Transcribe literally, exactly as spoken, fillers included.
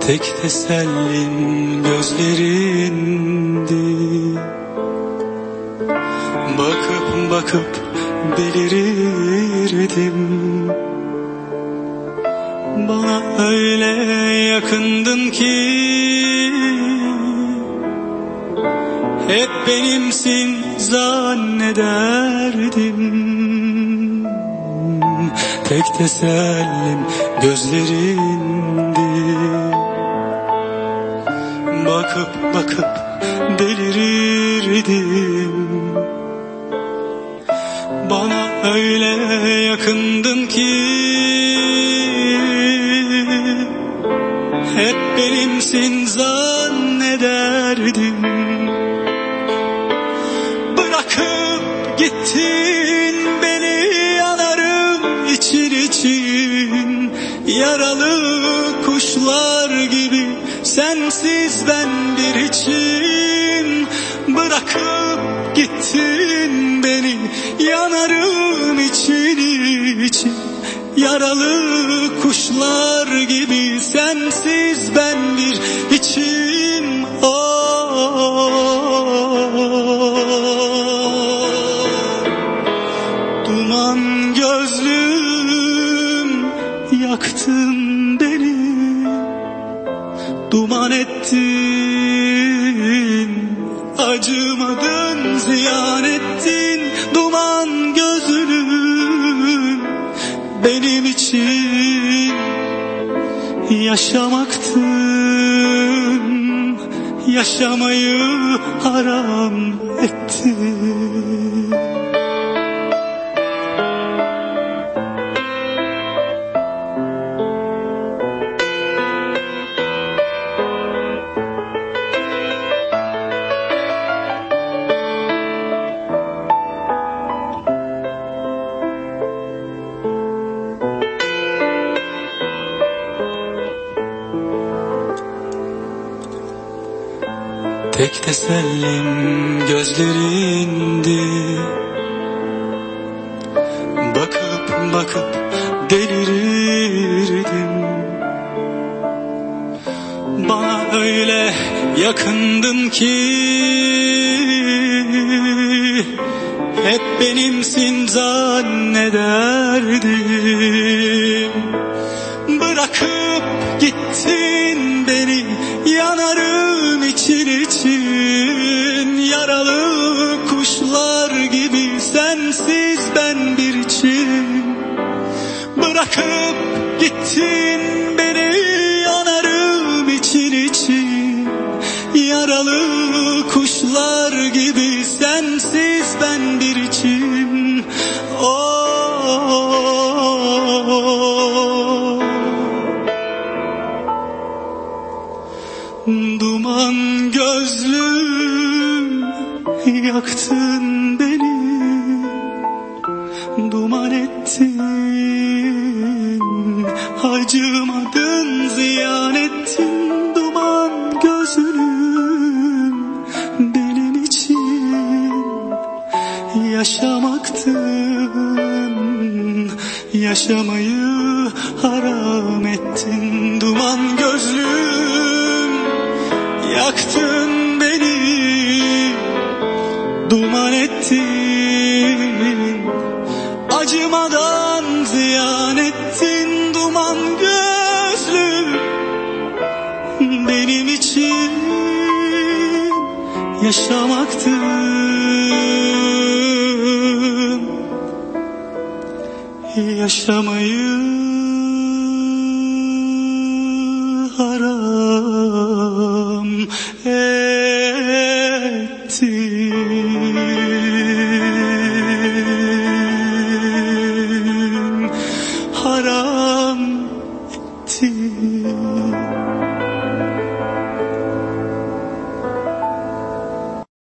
Tek tesellim gözlerindi. Bakıp bakıp delirirdim. Bana öyle yakındın ki hep benimsin zannederdim. Tek tesellim gözlerindi. Bakıp bakıp delirirdim. Bana öyle yakındın ki hep benimsin zannederdim. Bırakıp gittin beni, yanarım için için. Yaralı kuşlar gibi sensiz ben bir içim. Bırakıp gittin beni, yanarım için için. Yaralı kuşlar gibi sensiz ben bir içim. Oh, duman gözlüm, yaktın beni. Duman ettin, acımadın, ziyan ettin. Duman gözlüm, benim için yaşamaktın, yaşamayı haram ettin. Tek tesellim gözlerindi. Bakıp bakıp delirirdim. Bana öyle yakındın ki hep benimsin zannederdim. Bırakıp gittin beni, yanarım için için. Yaralı kuşlar gibi sensiz ben bir içim. Bırakıp gittin beni, yanarım için için. Yaralı kuşlar gibi sensiz ben bir içim. Oh, duman gözlüm, yaktın beni. Duman ettin, acımadın, ziyan ettin. Duman gözlüm, benim için yaşamaktın, yaşamayı haram ettin. Duman gözlüm, yaktın beni. Duman ettin, acımadan ziyan ettin. Duman gözlüm, benim için yaşamaktın, yaşamayı